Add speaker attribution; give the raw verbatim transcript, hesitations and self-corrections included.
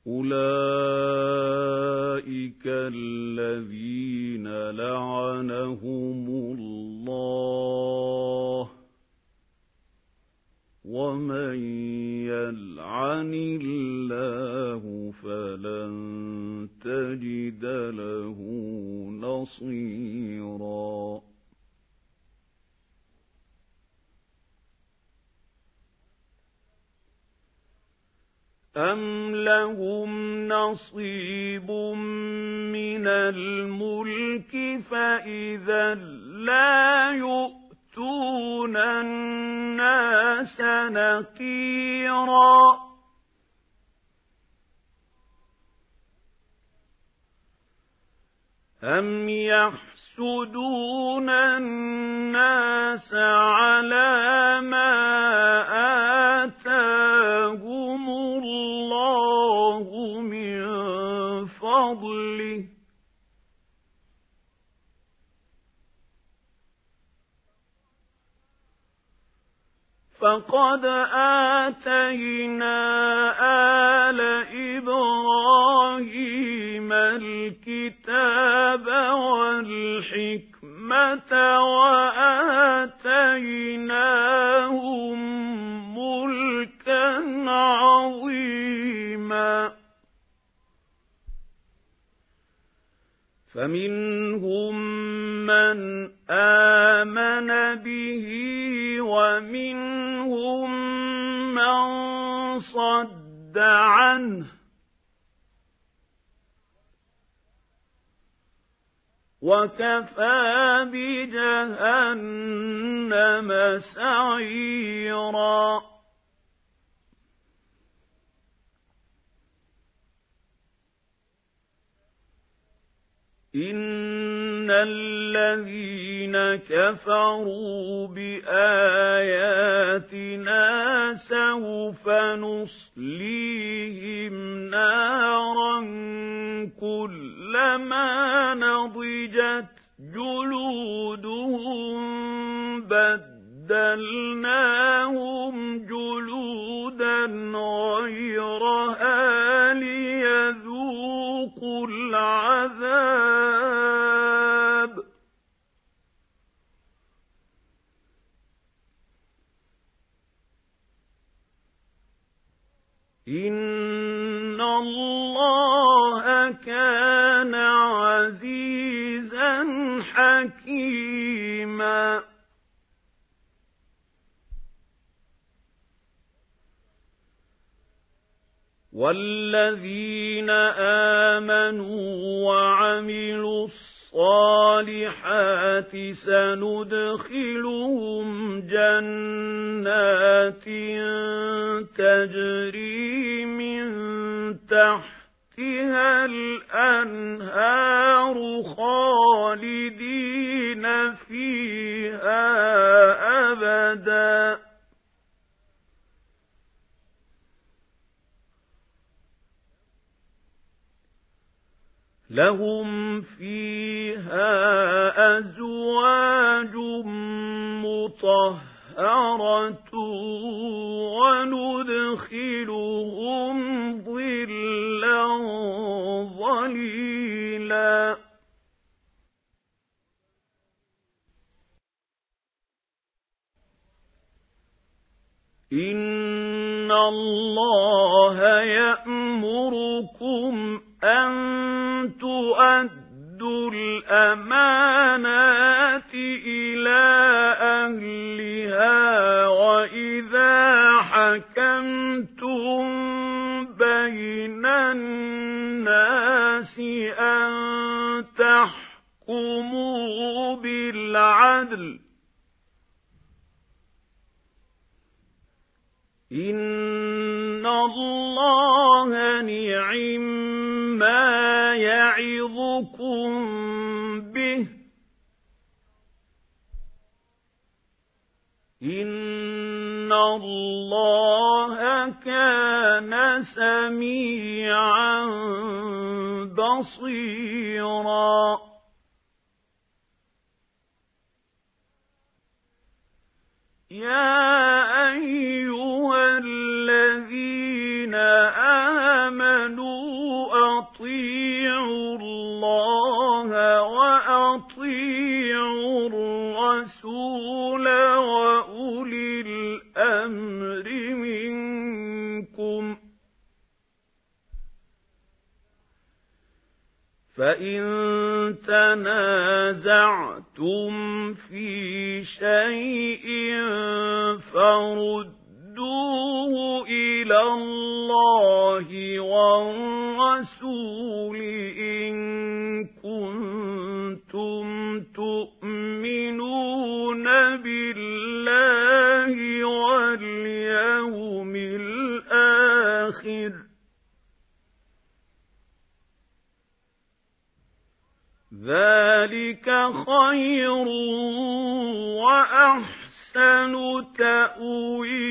Speaker 1: أولئك الذين لعنهم الله ومن يلعن الله فلن تجد له نصيرا أم لهم نصيب من الملك فإذا لا يؤتون الناس نقيرا أم يحسدون الناس على ما آتاهم الله من فضله فقد آتينا آل إبراهيم الكتاب والحكمة وآتيناهم ملكا عظيما فمنهم من آمن به ومنهم من صد عنه وكفى بجهنم سعيرا إن الذين كفروا بآياتنا سوف نصليهم نارا كلما نضجت جلودهم بدلناهم جلودا غيرها ليذوقوا العذاب إن الله كان عزيزا حكيما والذين آمنوا وعملوا الصالحات سندخلهم جنات تجري من تحتها الأنهار خالدين فيها أبدا لهم فيها أزواج مطهرة وندخلهم ظلا ظليلا إن الله يأمركم أن تؤدوا الأمانات إلى أهلها وإذا حكمتم بين الناس أن تحكموا بالعدل إن الله نعما يعظكم به إن الله كان سميعا بصيرا يا أيها الذين آمنوا والرسول وأولي الأمر منكم فإن تنازعتم في شيء فردوه إلى الله والرسول إن كنتم تؤمنون بالله واليوم الآخر ذلك خير وأحسن تأويلا